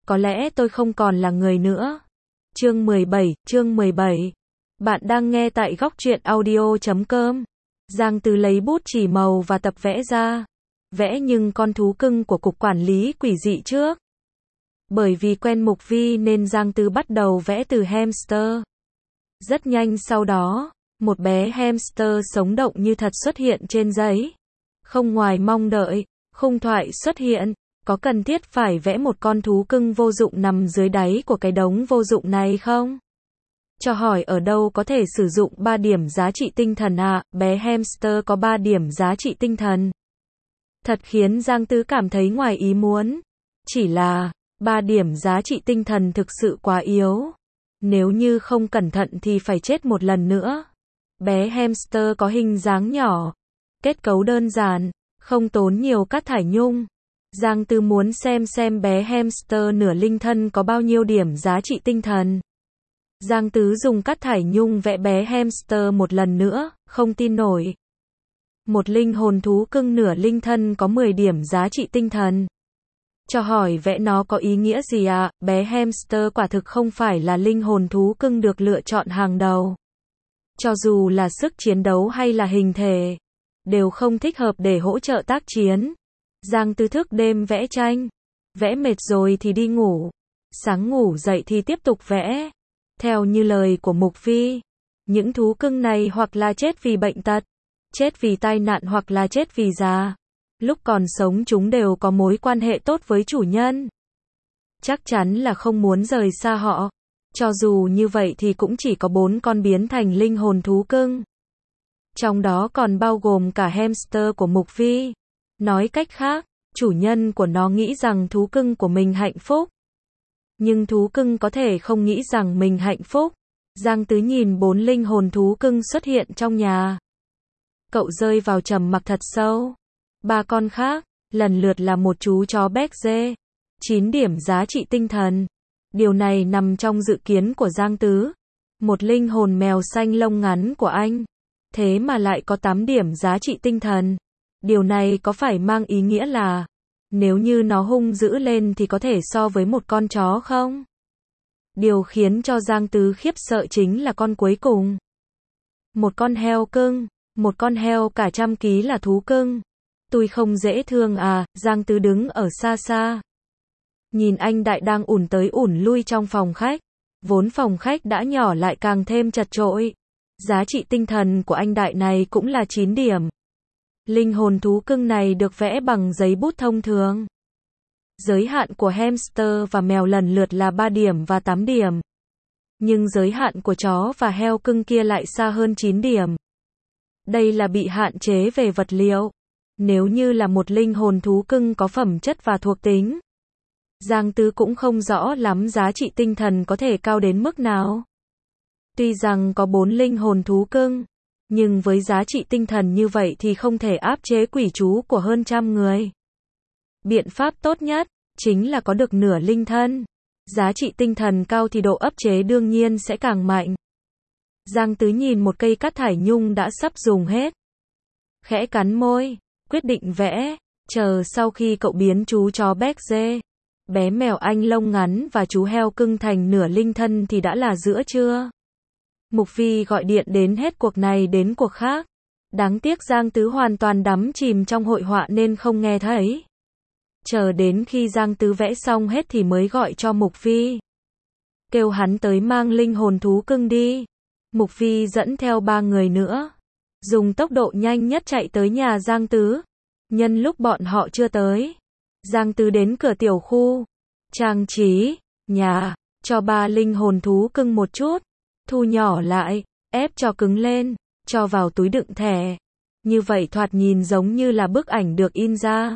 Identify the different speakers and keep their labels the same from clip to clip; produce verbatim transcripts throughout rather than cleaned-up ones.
Speaker 1: có lẽ tôi không còn là người nữa. Chương mười bảy, chương mười bảy. Bạn đang nghe tại góc truyện audio chấm com. Giang Tứ lấy bút chì màu và tập vẽ ra. Vẽ nhưng con thú cưng của cục quản lý quỷ dị trước. Bởi vì quen Mục Vi nên Giang Tứ bắt đầu vẽ từ hamster. Rất nhanh sau đó, một bé hamster sống động như thật xuất hiện trên giấy. Không ngoài mong đợi, khung thoại xuất hiện. Có cần thiết phải vẽ một con thú cưng vô dụng nằm dưới đáy của cái đống vô dụng này không? Cho hỏi ở đâu có thể sử dụng ba điểm giá trị tinh thần à, bé hamster có ba điểm giá trị tinh thần. Thật khiến Giang Tứ cảm thấy ngoài ý muốn. Chỉ là, ba điểm giá trị tinh thần thực sự quá yếu. Nếu như không cẩn thận thì phải chết một lần nữa. Bé hamster có hình dáng nhỏ, kết cấu đơn giản, không tốn nhiều cát thải nhung. Giang Tứ muốn xem xem bé hamster nửa linh thân có bao nhiêu điểm giá trị tinh thần. Giang Tứ dùng cát thải nhung vẽ bé hamster một lần nữa, không tin nổi. Một linh hồn thú cưng nửa linh thân có mười điểm giá trị tinh thần. Cho hỏi vẽ nó có ý nghĩa gì à, bé hamster quả thực không phải là linh hồn thú cưng được lựa chọn hàng đầu. Cho dù là sức chiến đấu hay là hình thể, đều không thích hợp để hỗ trợ tác chiến. Giang Tứ thức đêm vẽ tranh. Vẽ mệt rồi thì đi ngủ. Sáng ngủ dậy thì tiếp tục vẽ. Theo như lời của Mục Vi, những thú cưng này hoặc là chết vì bệnh tật, chết vì tai nạn hoặc là chết vì già. Lúc còn sống chúng đều có mối quan hệ tốt với chủ nhân. Chắc chắn là không muốn rời xa họ. Cho dù như vậy thì cũng chỉ có bốn con biến thành linh hồn thú cưng. Trong đó còn bao gồm cả hamster của Mục Vi. Nói cách khác, chủ nhân của nó nghĩ rằng thú cưng của mình hạnh phúc. Nhưng thú cưng có thể không nghĩ rằng mình hạnh phúc. Giang Tứ nhìn bốn linh hồn thú cưng xuất hiện trong nhà. Cậu rơi vào trầm mặc thật sâu. Ba con khác, lần lượt là một chú chó béc dê. chín điểm giá trị tinh thần. Điều này nằm trong dự kiến của Giang Tứ. Một linh hồn mèo xanh lông ngắn của anh. Thế mà lại có tám điểm giá trị tinh thần. Điều này có phải mang ý nghĩa là, nếu như nó hung dữ lên thì có thể so với một con chó không? Điều khiến cho Giang Tứ khiếp sợ chính là con cuối cùng. Một con heo cưng, một con heo cả trăm ký là thú cưng. Tôi không dễ thương à, Giang Tứ đứng ở xa xa. Nhìn anh Đại đang ủn tới ủn lui trong phòng khách. Vốn phòng khách đã nhỏ lại càng thêm chật chội. Giá trị tinh thần của anh Đại này cũng là chín điểm. Linh hồn thú cưng này được vẽ bằng giấy bút thông thường. Giới hạn của hamster và mèo lần lượt là ba điểm và tám điểm. Nhưng giới hạn của chó và heo cưng kia lại xa hơn chín điểm. Đây là bị hạn chế về vật liệu. Nếu như là một linh hồn thú cưng có phẩm chất và thuộc tính, Giang Tứ cũng không rõ lắm giá trị tinh thần có thể cao đến mức nào. Tuy rằng có bốn linh hồn thú cưng, nhưng với giá trị tinh thần như vậy thì không thể áp chế quỷ chú của hơn trăm người. Biện pháp tốt nhất, chính là có được nửa linh thân. Giá trị tinh thần cao thì độ áp chế đương nhiên sẽ càng mạnh. Giang Tứ nhìn một cây cát thải nhung đã sắp dùng hết. Khẽ cắn môi, quyết định vẽ, chờ sau khi cậu biến chú chó béc dê, bé mèo anh lông ngắn và chú heo cưng thành nửa linh thân thì đã là giữa trưa. Mục Vi gọi điện đến hết cuộc này đến cuộc khác. Đáng tiếc Giang Tứ hoàn toàn đắm chìm trong hội họa nên không nghe thấy. Chờ đến khi Giang Tứ vẽ xong hết thì mới gọi cho Mục Vi. Kêu hắn tới mang linh hồn thú cưng đi. Mục Vi dẫn theo ba người nữa. Dùng tốc độ nhanh nhất chạy tới nhà Giang Tứ. Nhân lúc bọn họ chưa tới, Giang Tứ đến cửa tiểu khu. Trang trí nhà, cho ba linh hồn thú cưng một chút. Thu nhỏ lại, ép cho cứng lên, cho vào túi đựng thẻ. Như vậy thoạt nhìn giống như là bức ảnh được in ra.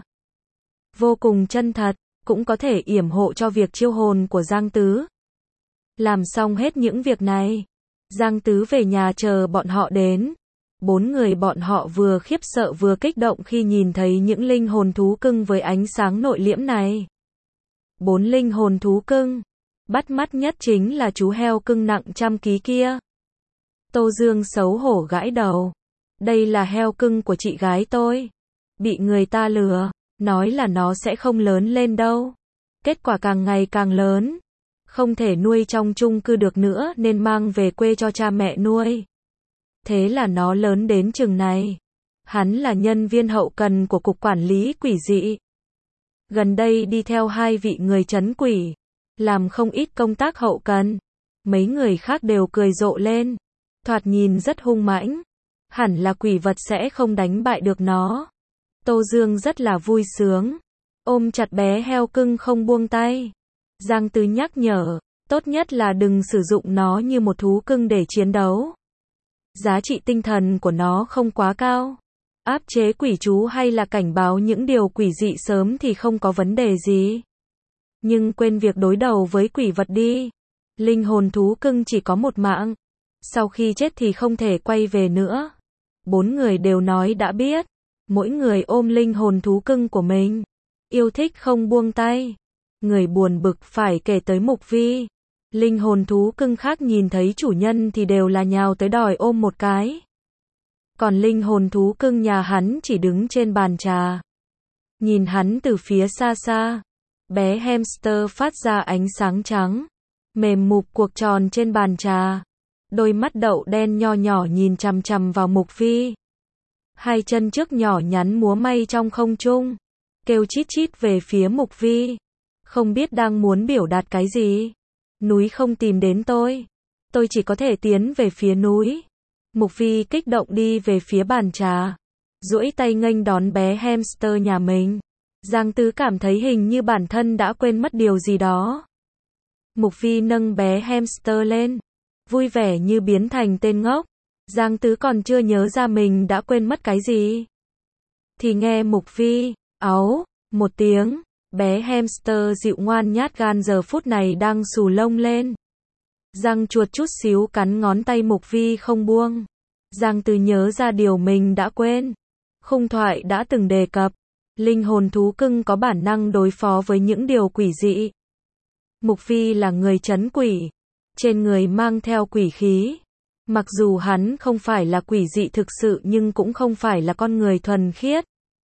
Speaker 1: Vô cùng chân thật, cũng có thể yểm hộ cho việc chiêu hồn của Giang Tứ. Làm xong hết những việc này, Giang Tứ về nhà chờ bọn họ đến. Bốn người bọn họ vừa khiếp sợ vừa kích động khi nhìn thấy những linh hồn thú cưng với ánh sáng nội liễm này. Bốn linh hồn thú cưng. Bắt mắt nhất chính là chú heo cưng nặng trăm ký kia. Tô Dương xấu hổ gãi đầu. Đây là heo cưng của chị gái tôi. Bị người ta lừa, nói là nó sẽ không lớn lên đâu. Kết quả càng ngày càng lớn. Không thể nuôi trong chung cư được nữa nên mang về quê cho cha mẹ nuôi. Thế là nó lớn đến chừng này. Hắn là nhân viên hậu cần của Cục Quản lý Quỷ dị. Gần đây đi theo hai vị người trấn quỷ. Làm không ít công tác hậu cần. Mấy người khác đều cười rộ lên. Thoạt nhìn rất hung mãnh. Hẳn là quỷ vật sẽ không đánh bại được nó. Tô Dương rất là vui sướng. Ôm chặt bé heo cưng không buông tay. Giang Tứ nhắc nhở, tốt nhất là đừng sử dụng nó như một thú cưng để chiến đấu. Giá trị tinh thần của nó không quá cao. Áp chế quỷ chú hay là cảnh báo những điều quỷ dị sớm thì không có vấn đề gì. Nhưng quên việc đối đầu với quỷ vật đi. Linh hồn thú cưng chỉ có một mạng. Sau khi chết thì không thể quay về nữa. Bốn người đều nói đã biết. Mỗi người ôm linh hồn thú cưng của mình. Yêu thích không buông tay. Người buồn bực phải kể tới Mục Vi. Linh hồn thú cưng khác nhìn thấy chủ nhân thì đều là nhào tới đòi ôm một cái. Còn linh hồn thú cưng nhà hắn chỉ đứng trên bàn trà. Nhìn hắn từ phía xa xa. Bé hamster phát ra ánh sáng trắng. Mềm mụp cuộc tròn trên bàn trà. Đôi mắt đậu đen nho nhỏ nhìn chằm chằm vào Mục Vi. Hai chân trước nhỏ nhắn múa may trong không trung. Kêu chít chít về phía Mục Vi. Không biết đang muốn biểu đạt cái gì. Núi không tìm đến tôi. Tôi chỉ có thể tiến về phía núi. Mục Vi kích động đi về phía bàn trà. Duỗi tay nghênh đón bé hamster nhà mình. Giang Tứ cảm thấy hình như bản thân đã quên mất điều gì đó. Mục Vi nâng bé hamster lên. Vui vẻ như biến thành tên ngốc. Giang Tứ còn chưa nhớ ra mình đã quên mất cái gì. Thì nghe Mục Vi, áu, một tiếng. Bé hamster dịu ngoan nhát gan giờ phút này đang xù lông lên. Răng chuột chút xíu cắn ngón tay Mục Vi không buông. Giang Tứ nhớ ra điều mình đã quên. Khung thoại đã từng đề cập. Linh hồn thú cưng có bản năng đối phó với những điều quỷ dị. Mục Vi là người trấn quỷ. Trên người mang theo quỷ khí. Mặc dù hắn không phải là quỷ dị thực sự nhưng cũng không phải là con người thuần khiết.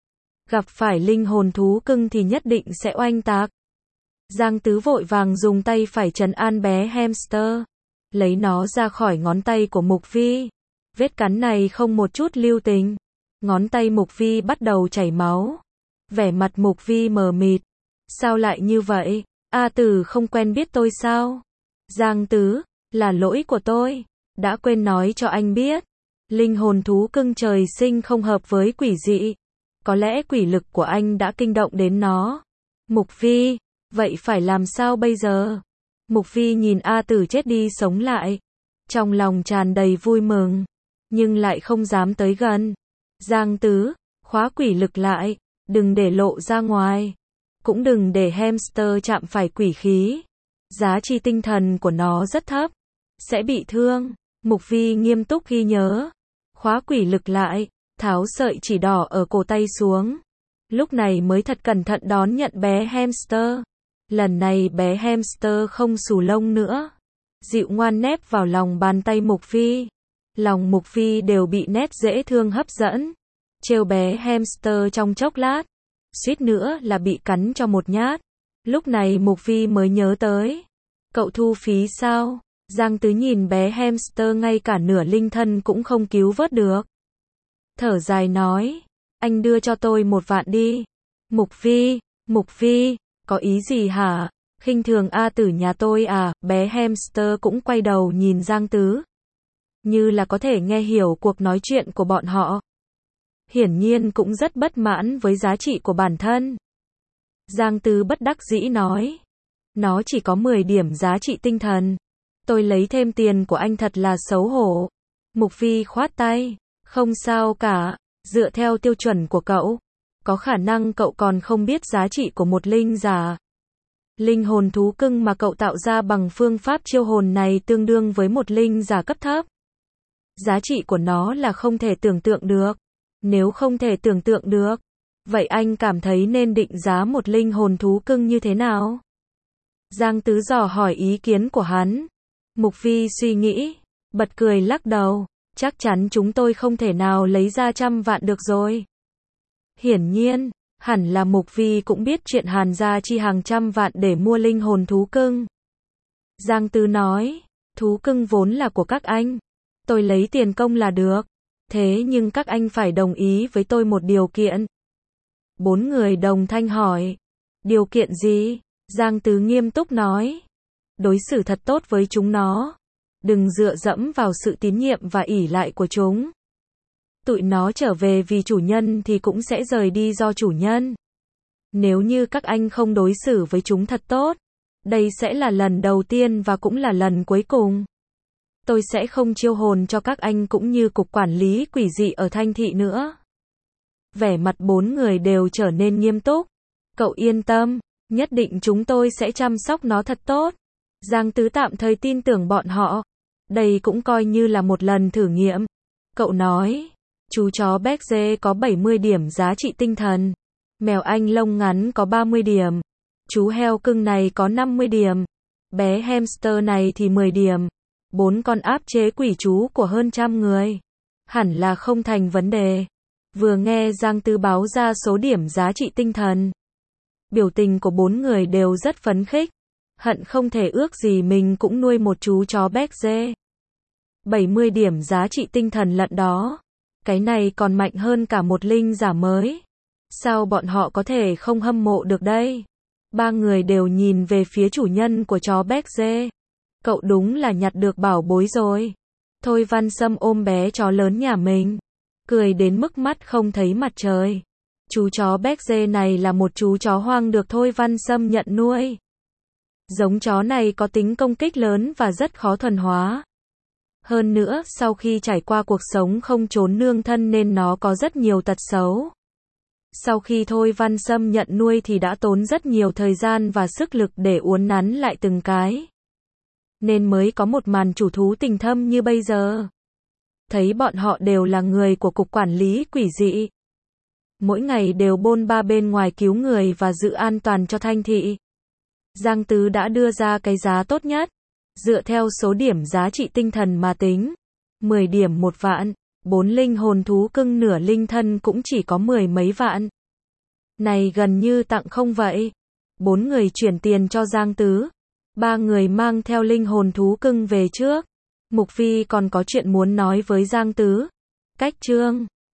Speaker 1: Gặp phải linh hồn thú cưng thì nhất định sẽ oanh tạc. Giang Tứ vội vàng dùng tay phải trấn an bé hamster. Lấy nó ra khỏi ngón tay của Mục Vi. Vết cắn này không một chút lưu tình. Ngón tay Mục Vi bắt đầu chảy máu. Vẻ mặt Mục Vi mờ mịt. Sao lại như vậy? A Tử không quen biết tôi sao? Giang Tứ, là lỗi của tôi. Đã quên nói cho anh biết. Linh hồn thú cưng trời sinh không hợp với quỷ dị. Có lẽ quỷ lực của anh đã kinh động đến nó. Mục Vi, vậy phải làm sao bây giờ? Mục Vi nhìn A Tử chết đi sống lại. Trong lòng tràn đầy vui mừng. Nhưng lại không dám tới gần. Giang Tứ, khóa quỷ lực lại. Đừng để lộ ra ngoài. Cũng đừng để hamster chạm phải quỷ khí. Giá trị tinh thần của nó rất thấp. Sẽ bị thương. Mục Vi nghiêm túc ghi nhớ. Khóa quỷ lực lại. Tháo sợi chỉ đỏ ở cổ tay xuống. Lúc này mới thật cẩn thận đón nhận bé hamster. Lần này bé hamster không xù lông nữa. Dịu ngoan nép vào lòng bàn tay Mục Vi. Lòng Mục Vi đều bị nét dễ thương hấp dẫn. Trêu bé hamster trong chốc lát. Suýt nữa là bị cắn cho một nhát. Lúc này Mục Vi mới nhớ tới. Cậu thu phí sao? Giang Tứ nhìn bé hamster ngay cả nửa linh thân cũng không cứu vớt được. Thở dài nói. Anh đưa cho tôi một vạn đi. Mục Vi, Mục Vi, có ý gì hả? Khinh thường A Tử nhà tôi à? Bé hamster cũng quay đầu nhìn Giang Tứ. Như là có thể nghe hiểu cuộc nói chuyện của bọn họ. Hiển nhiên cũng rất bất mãn với giá trị của bản thân. Giang Tứ bất đắc dĩ nói. Nó chỉ có mười điểm giá trị tinh thần. Tôi lấy thêm tiền của anh thật là xấu hổ. Mục Vi khoát tay. Không sao cả. Dựa theo tiêu chuẩn của cậu. Có khả năng cậu còn không biết giá trị của một linh giả. Linh hồn thú cưng mà cậu tạo ra bằng phương pháp chiêu hồn này tương đương với một linh giả cấp thấp. Giá trị của nó là không thể tưởng tượng được. Nếu không thể tưởng tượng được, vậy anh cảm thấy nên định giá một linh hồn thú cưng như thế nào? Giang Tứ dò hỏi ý kiến của hắn. Mục Vi suy nghĩ, bật cười lắc đầu. Chắc chắn chúng tôi không thể nào lấy ra trăm vạn được rồi. Hiển nhiên, Hẳn là Mục Vi cũng biết chuyện Hàn gia chi hàng trăm vạn để mua linh hồn thú cưng. Giang Tứ nói, thú cưng vốn là của các anh. Tôi lấy tiền công là được. Thế nhưng các anh phải đồng ý với tôi một điều kiện. Bốn người đồng thanh hỏi. Điều kiện gì? Giang Tứ nghiêm túc nói. Đối xử thật tốt với chúng nó. Đừng dựa dẫm vào sự tín nhiệm và ỷ lại của chúng. Tụi nó trở về vì chủ nhân thì cũng sẽ rời đi do chủ nhân. Nếu như các anh không đối xử với chúng thật tốt, đây sẽ là lần đầu tiên và cũng là lần cuối cùng. Tôi sẽ không chiêu hồn cho các anh cũng như cục quản lý quỷ dị ở Thanh Thị nữa. Vẻ mặt bốn người đều trở nên nghiêm túc. Cậu yên tâm, nhất định chúng tôi sẽ chăm sóc nó thật tốt. Giang Tứ tạm thời tin tưởng bọn họ. Đây cũng coi như là một lần thử nghiệm. Cậu nói, chú chó Berger có bảy mươi điểm giá trị tinh thần. Mèo Anh lông ngắn có ba mươi điểm. Chú heo cưng này có năm mươi điểm. Bé hamster này thì mười điểm. Bốn con áp chế quỷ chú của hơn trăm người. Hẳn là không thành vấn đề. Vừa nghe Giang Tứ báo ra số điểm giá trị tinh thần. Biểu tình của bốn người đều rất phấn khích. Hận không thể ước gì mình cũng nuôi một chú chó Berger. bảy mươi điểm giá trị tinh thần lận đó. Cái này còn mạnh hơn cả một linh giả mới. Sao bọn họ có thể không hâm mộ được đây? Ba người đều nhìn về phía chủ nhân của chó Berger. Cậu đúng là nhặt được bảo bối rồi. Thôi Văn Sâm ôm bé chó lớn nhà mình. Cười đến mức mắt không thấy mặt trời. Chú chó Berger này là một chú chó hoang được Thôi Văn Sâm nhận nuôi. Giống chó này có tính công kích lớn và rất khó thuần hóa. Hơn nữa, sau khi trải qua cuộc sống không chốn nương thân nên nó có rất nhiều tật xấu. Sau khi Thôi Văn Sâm nhận nuôi thì đã tốn rất nhiều thời gian và sức lực để uốn nắn lại từng cái. Nên mới có một màn chủ thú tình thâm như bây giờ. Thấy bọn họ đều là người của cục quản lý quỷ dị. Mỗi ngày đều bôn ba bên ngoài cứu người và giữ an toàn cho Thanh Thị. Giang Tứ đã đưa ra cái giá tốt nhất. Dựa theo số điểm giá trị tinh thần mà tính. mười điểm một vạn. Bốn linh hồn thú cưng nửa linh thân cũng chỉ có mười mấy vạn. Này gần như tặng không vậy. Bốn người chuyển tiền cho Giang Tứ. Ba người mang theo linh hồn thú cưng về trước. Mục Vi còn có chuyện muốn nói với Giang Tứ. Cách chương